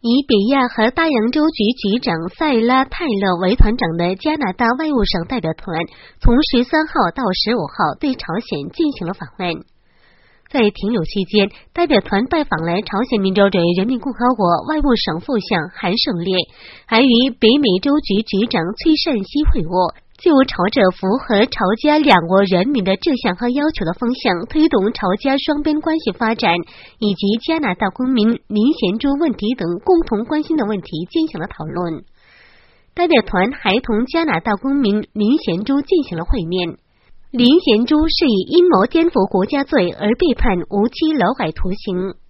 以比亚和大洋洲局局长塞拉泰勒为团长的加拿大外务省代表团，从13号到15号对朝鲜进行了访问。在停留期间，代表团拜访了朝鲜民主主义人民共和国外务省副相韩胜烈，还与北美洲局局长崔善熙会晤，就朝着符合朝加两国人民的志向和要求的方向推动朝加双边关系发展，以及加拿大公民林贤珠问题等共同关心的问题进行了讨论。代表团还同加拿大公民林贤珠进行了会面。林贤珠是以阴谋颠覆国家罪而被判无期劳改徒刑。